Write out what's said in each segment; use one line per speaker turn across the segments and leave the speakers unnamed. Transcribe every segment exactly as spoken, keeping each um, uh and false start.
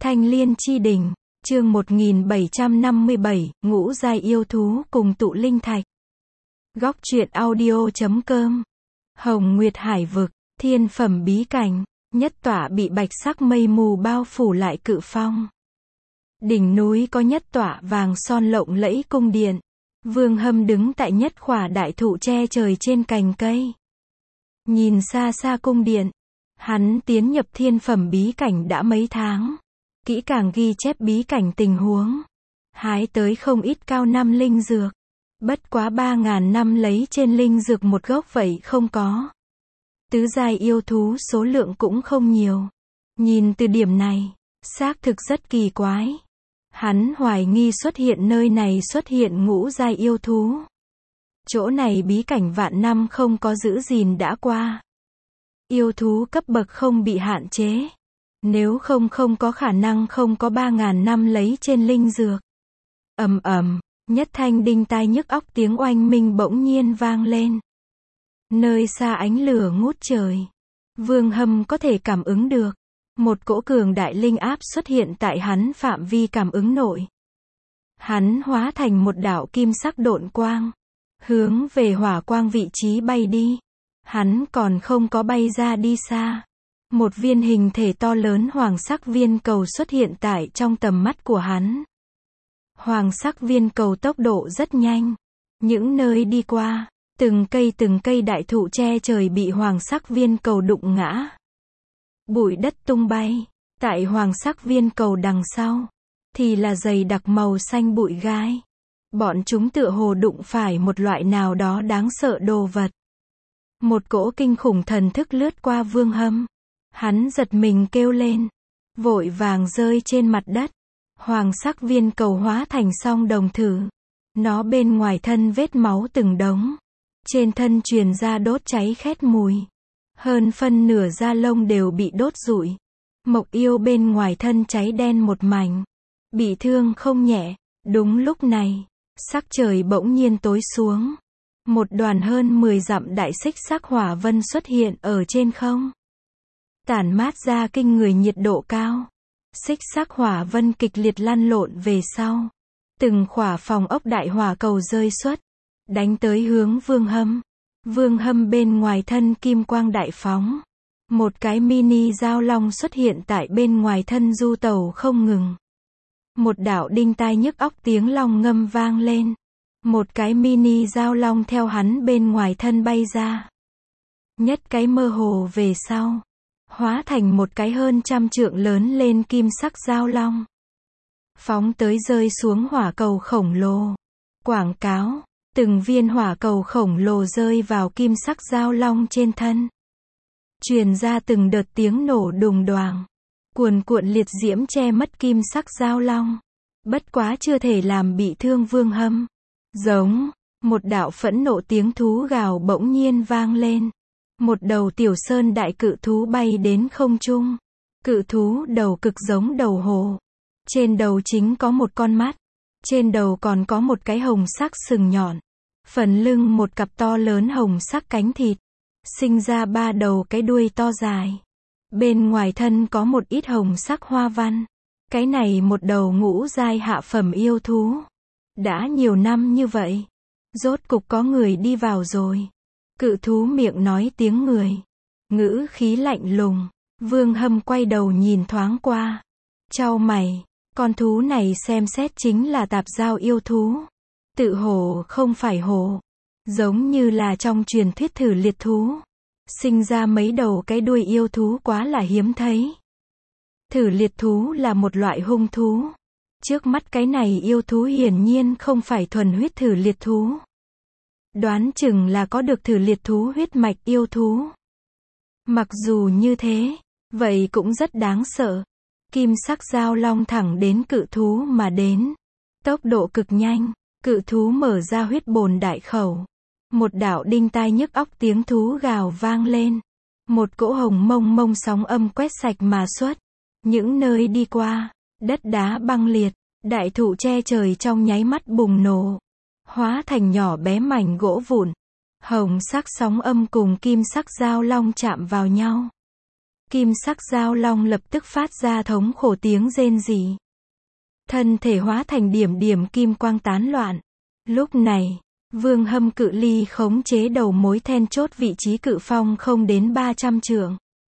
Thanh Liên Chi Đỉnh, chương một nghìn bảy trăm năm mươi bảy, ngũ giai yêu thú cùng tụ linh thạch. Góc truyện audio chấm com. Hồng Nguyệt Hải vực, thiên phẩm bí cảnh, nhất tỏa bị bạch sắc mây mù bao phủ lại cự phong. Đỉnh núi có nhất tỏa vàng son lộng lẫy cung điện. Vương Hâm đứng tại nhất khỏa đại thụ che trời trên cành cây. Nhìn xa xa cung điện, hắn tiến nhập thiên phẩm bí cảnh đã mấy tháng. Kỹ càng ghi chép bí cảnh tình huống. Hái tới không ít cao năm linh dược. Bất quá ba ngàn năm lấy trên linh dược một gốc vậy không có. Tứ giai yêu thú số lượng cũng không nhiều. Nhìn từ điểm này, xác thực rất kỳ quái. Hắn hoài nghi xuất hiện nơi này xuất hiện ngũ giai yêu thú. Chỗ này bí cảnh vạn năm không có giữ gìn đã qua. Yêu thú cấp bậc không bị hạn chế. Nếu không không có khả năng không có ba ngàn năm lấy trên linh dược. Ầm ầm, nhất thanh đinh tai nhức óc tiếng oanh minh bỗng nhiên vang lên. Nơi xa ánh lửa ngút trời. Vương Hâm có thể cảm ứng được. Một cỗ cường đại linh áp xuất hiện tại hắn phạm vi cảm ứng nội. Hắn hóa thành một đạo kim sắc độn quang. Hướng về hỏa quang vị trí bay đi. Hắn còn không có bay ra đi xa. Một viên hình thể to lớn hoàng sắc viên cầu xuất hiện tại trong tầm mắt của hắn. Hoàng sắc viên cầu tốc độ rất nhanh. Những nơi đi qua, từng cây từng cây đại thụ che trời bị hoàng sắc viên cầu đụng ngã. Bụi đất tung bay. Tại hoàng sắc viên cầu đằng sau, thì là dày đặc màu xanh bụi gai. Bọn chúng tựa hồ đụng phải một loại nào đó đáng sợ đồ vật. Một cỗ kinh khủng thần thức lướt qua Vương Hâm. Hắn giật mình kêu lên. Vội vàng rơi trên mặt đất. Hoàng sắc viên cầu hóa thành song đồng thử. Nó bên ngoài thân vết máu từng đống. Trên thân truyền ra đốt cháy khét mùi. Hơn phân nửa da lông đều bị đốt rụi. Mộc yêu bên ngoài thân cháy đen một mảnh. Bị thương không nhẹ. Đúng lúc này, sắc trời bỗng nhiên tối xuống. Một đoàn hơn mười dặm đại xích sắc hỏa vân xuất hiện ở trên không. Tản mát ra kinh người nhiệt độ cao. Xích sắc hỏa vân kịch liệt lăn lộn về sau. Từng khỏa phòng ốc đại hỏa cầu rơi xuất. Đánh tới hướng Vương Hâm. Vương Hâm bên ngoài thân kim quang đại phóng. Một cái mini giao long xuất hiện tại bên ngoài thân du tàu không ngừng. Một đạo đinh tai nhức óc tiếng long ngâm vang lên. Một cái mini giao long theo hắn bên ngoài thân bay ra. Nhất cái mơ hồ về sau. Hóa thành một cái hơn trăm trượng lớn lên kim sắc giao long. Phóng tới rơi xuống hỏa cầu khổng lồ. Quảng cáo. Từng viên hỏa cầu khổng lồ rơi vào kim sắc giao long trên thân. Truyền ra từng đợt tiếng nổ đùng đoàng. Cuồn cuộn liệt diễm che mất kim sắc giao long. Bất quá chưa thể làm bị thương Vương Hâm. Giống. Một đạo phẫn nộ tiếng thú gào bỗng nhiên vang lên. Một đầu tiểu sơn đại cự thú bay đến không trung. Cự thú đầu cực giống đầu hổ. Trên đầu chính có một con mắt. Trên đầu còn có một cái hồng sắc sừng nhọn. Phần lưng một cặp to lớn hồng sắc cánh thịt. Sinh ra ba đầu cái đuôi to dài. Bên ngoài thân có một ít hồng sắc hoa văn. Cái này một đầu ngũ giai hạ phẩm yêu thú. Đã nhiều năm như vậy. Rốt cục có người đi vào rồi. Cự thú miệng nói tiếng người. Ngữ khí lạnh lùng. Vương Hâm quay đầu nhìn thoáng qua. Chau mày. Con thú này xem xét chính là tạp giao yêu thú. Tự hổ không phải hổ. Giống như là trong truyền thuyết thử liệt thú. Sinh ra mấy đầu cái đuôi yêu thú quá là hiếm thấy. Thử liệt thú là một loại hung thú. Trước mắt cái này yêu thú hiển nhiên không phải thuần huyết thử liệt thú. Đoán chừng là có được thử liệt thú huyết mạch yêu thú. Mặc dù như thế, vậy cũng rất đáng sợ. Kim sắc giao long thẳng đến cự thú mà đến. Tốc độ cực nhanh, cự thú mở ra huyết bồn đại khẩu. Một đạo đinh tai nhức óc tiếng thú gào vang lên. Một cỗ hồng mông mông sóng âm quét sạch mà xuất. Những nơi đi qua, đất đá băng liệt, đại thụ che trời trong nháy mắt bùng nổ. Hóa thành nhỏ bé mảnh gỗ vụn. Hồng sắc sóng âm cùng kim sắc giao long chạm vào nhau. Kim sắc giao long lập tức phát ra thống khổ tiếng rên rỉ. Thân thể hóa thành điểm điểm kim quang tán loạn. Lúc này, Vương Hâm cự ly khống chế đầu mối then chốt vị trí cự phong không đến ba trăm trượng.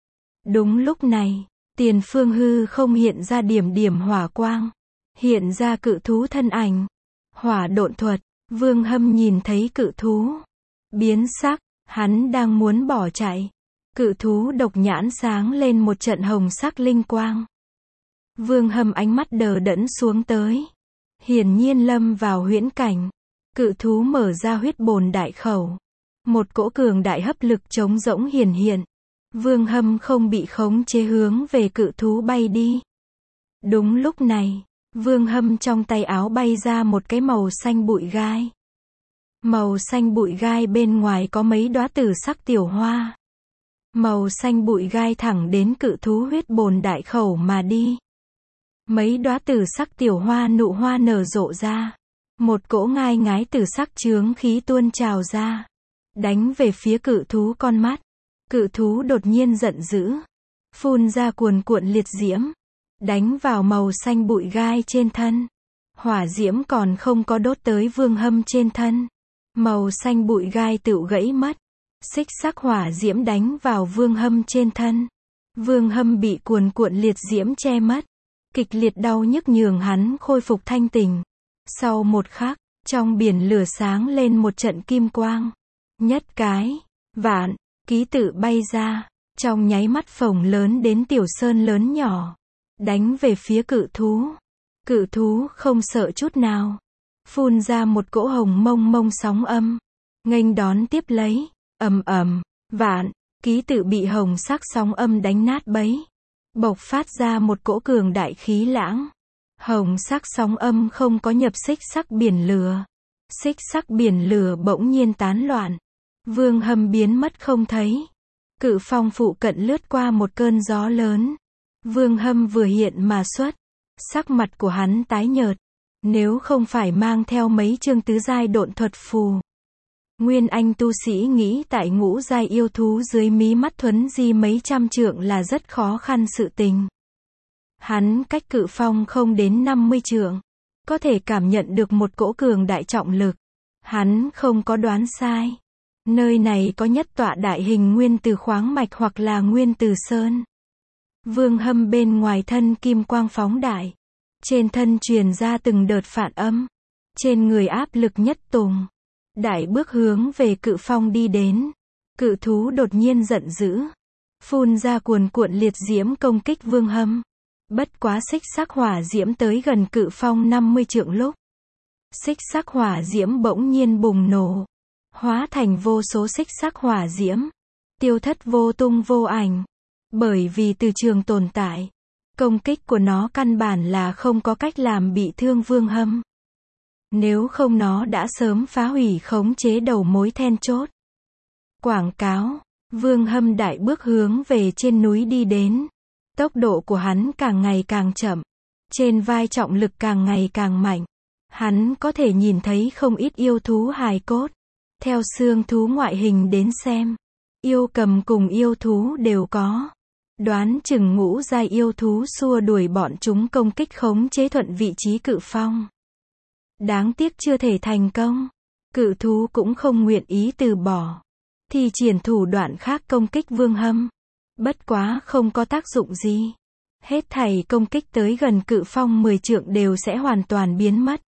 Đúng lúc này, tiền phương hư không hiện ra điểm điểm hỏa quang. Hiện ra cự thú thân ảnh. Hỏa độn thuật, Vương Hâm nhìn thấy cự thú. Biến sắc, hắn đang muốn bỏ chạy. Cự thú độc nhãn sáng lên một trận hồng sắc linh quang. Vương Hâm ánh mắt đờ đẫn xuống tới. Hiển nhiên lâm vào huyễn cảnh. Cự thú mở ra huyết bồn đại khẩu. Một cỗ cường đại hấp lực trống rỗng hiển hiện. Vương Hâm không bị khống chế hướng về cự thú bay đi. Đúng lúc này, Vương Hâm trong tay áo bay ra một cái màu xanh bụi gai. Màu xanh bụi gai bên ngoài có mấy đóa tử sắc tiểu hoa. Màu xanh bụi gai thẳng đến cự thú huyết bồn đại khẩu mà đi. Mấy đóa tử sắc tiểu hoa nụ hoa nở rộ ra. Một cỗ ngai ngái tử sắc chướng khí tuôn trào ra. Đánh về phía cự thú con mắt. Cự thú đột nhiên giận dữ. Phun ra cuồn cuộn liệt diễm. Đánh vào màu xanh bụi gai trên thân. Hỏa diễm còn không có đốt tới Vương Hâm trên thân. Màu xanh bụi gai tựu gãy mất. Xích sắc hỏa diễm đánh vào Vương Hâm trên thân. Vương Hâm bị cuồn cuộn liệt diễm che mất. Kịch liệt đau nhức nhường hắn khôi phục thanh tỉnh. Sau một khắc, trong biển lửa sáng lên một trận kim quang. Nhất cái, vạn, ký tự bay ra. Trong nháy mắt phồng lớn đến tiểu sơn lớn nhỏ. Đánh về phía cự thú. Cự thú không sợ chút nào. Phun ra một cỗ hồng mông mông sóng âm. Nghênh đón tiếp lấy. Ầm ầm, vạn, ký tự bị hồng sắc sóng âm đánh nát bấy. Bộc phát ra một cỗ cường đại khí lãng. Hồng sắc sóng âm không có nhập xích sắc biển lửa. Xích sắc biển lửa bỗng nhiên tán loạn. Vương Hâm biến mất không thấy. Cự phong phụ cận lướt qua một cơn gió lớn. Vương Hâm vừa hiện mà xuất. Sắc mặt của hắn tái nhợt. Nếu không phải mang theo mấy chương tứ giai độn thuật phù. Nguyên Anh tu sĩ nghĩ tại ngũ giai yêu thú dưới mí mắt thuấn di mấy trăm trượng là rất khó khăn sự tình. Hắn cách cự phong không đến năm mươi trượng. Có thể cảm nhận được một cỗ cường đại trọng lực. Hắn không có đoán sai. Nơi này có nhất tọa đại hình nguyên từ khoáng mạch hoặc là nguyên từ sơn. Vương Hâm bên ngoài thân kim quang phóng đại. Trên thân truyền ra từng đợt phản âm. Trên người áp lực nhất tùng. Đại bước hướng về cự phong đi đến. Cự thú đột nhiên giận dữ. Phun ra cuồn cuộn liệt diễm công kích Vương Hâm. Bất quá xích sắc hỏa diễm tới gần cự phong năm mươi trượng lúc. Xích sắc hỏa diễm bỗng nhiên bùng nổ. Hóa thành vô số xích sắc hỏa diễm. Tiêu thất vô tung vô ảnh. Bởi vì từ trường tồn tại. Công kích của nó căn bản là không có cách làm bị thương Vương Hâm. Nếu không nó đã sớm phá hủy khống chế đầu mối then chốt. Quảng cáo. Vương Hâm đại bước hướng về trên núi đi đến. Tốc độ của hắn càng ngày càng chậm. Trên vai trọng lực càng ngày càng mạnh. Hắn có thể nhìn thấy không ít yêu thú hài cốt. Theo xương thú ngoại hình đến xem. Yêu cầm cùng yêu thú đều có. Đoán chừng ngũ giai yêu thú xua đuổi bọn chúng công kích khống chế thuận vị trí cự phong. Đáng tiếc chưa thể thành công. Cự thú cũng không nguyện ý từ bỏ. Thì triển thủ đoạn khác công kích Vương Hâm. Bất quá không có tác dụng gì. Hết thảy công kích tới gần cự phong mười trượng đều sẽ hoàn toàn biến mất.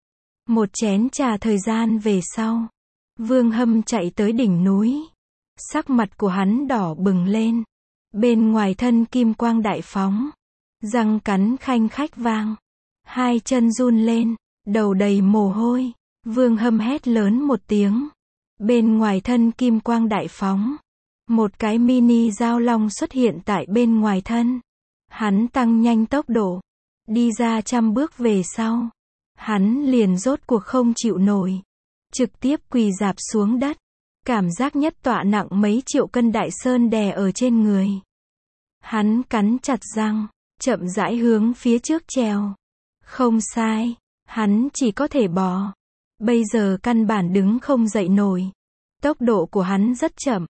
Một chén trà thời gian về sau. Vương Hâm chạy tới đỉnh núi. Sắc mặt của hắn đỏ bừng lên. Bên ngoài thân kim quang đại phóng. Răng cắn khanh khách vang. Hai chân run lên. Đầu đầy mồ hôi. Vương Hâm hét lớn một tiếng. Bên ngoài thân kim quang đại phóng. Một cái mini dao long xuất hiện tại bên ngoài thân. Hắn tăng nhanh tốc độ. Đi ra trăm bước về sau. Hắn liền rốt cuộc không chịu nổi. Trực tiếp quỳ rạp xuống đất. Cảm giác nhất tọa nặng mấy triệu cân đại sơn đè ở trên người. Hắn cắn chặt răng. Chậm rãi hướng phía trước trèo. Không sai. Hắn chỉ có thể bò. Bây giờ căn bản đứng không dậy nổi. Tốc độ của hắn rất chậm.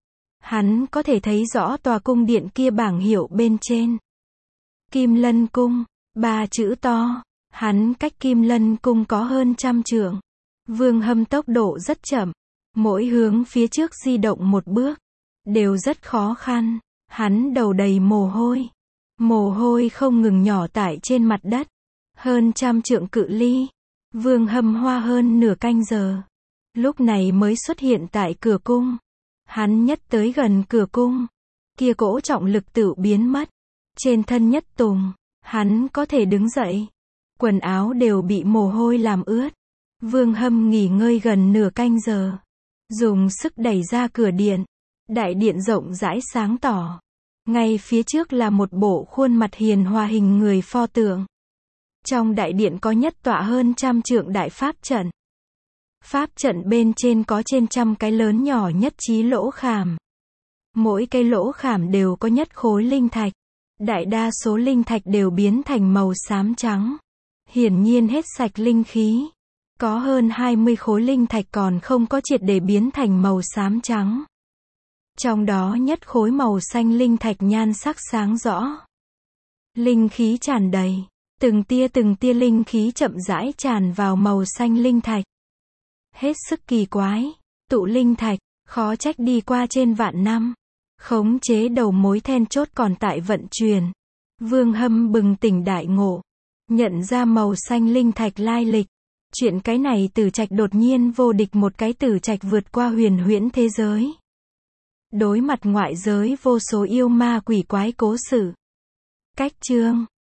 Hắn có thể thấy rõ tòa cung điện kia bảng hiệu bên trên. Kim Lân Cung, ba chữ to. Hắn cách Kim Lân Cung có hơn trăm trượng. Vương Hâm tốc độ rất chậm. Mỗi hướng phía trước di động một bước, đều rất khó khăn. Hắn đầu đầy mồ hôi. Mồ hôi không ngừng nhỏ tải trên mặt đất. Hơn trăm trượng cự ly. Vương Hâm hoa hơn nửa canh giờ. Lúc này mới xuất hiện tại cửa cung. Hắn nhất tới gần cửa cung. Kia cỗ trọng lực tự biến mất. Trên thân Nhất Tùng, hắn có thể đứng dậy. Quần áo đều bị mồ hôi làm ướt. Vương Hâm nghỉ ngơi gần nửa canh giờ. Dùng sức đẩy ra cửa điện. Đại điện rộng rãi sáng tỏ. Ngay phía trước là một bộ khuôn mặt hiền hòa hình người pho tượng. Trong đại điện có nhất tọa hơn trăm trượng đại pháp trận. Pháp trận bên trên có trên trăm cái lớn nhỏ nhất trí lỗ khảm. Mỗi cái lỗ khảm đều có nhất khối linh thạch. Đại đa số linh thạch đều biến thành màu xám trắng. Hiển nhiên hết sạch linh khí. Có hơn hai mươi khối linh thạch còn không có triệt để biến thành màu xám trắng. Trong đó nhất khối màu xanh linh thạch nhan sắc sáng rõ. Linh khí tràn đầy. Từng tia từng tia linh khí chậm rãi tràn vào màu xanh linh thạch. Hết sức kỳ quái. Tụ linh thạch, khó trách đi qua trên vạn năm. Khống chế đầu mối then chốt còn tại vận chuyển. Vương Hâm bừng tỉnh đại ngộ. Nhận ra màu xanh linh thạch lai lịch. Chuyện cái này Tử Trạch đột nhiên vô địch một cái Tử Trạch vượt qua huyền huyễn thế giới. Đối mặt ngoại giới vô số yêu ma quỷ quái cố sự. Cách chương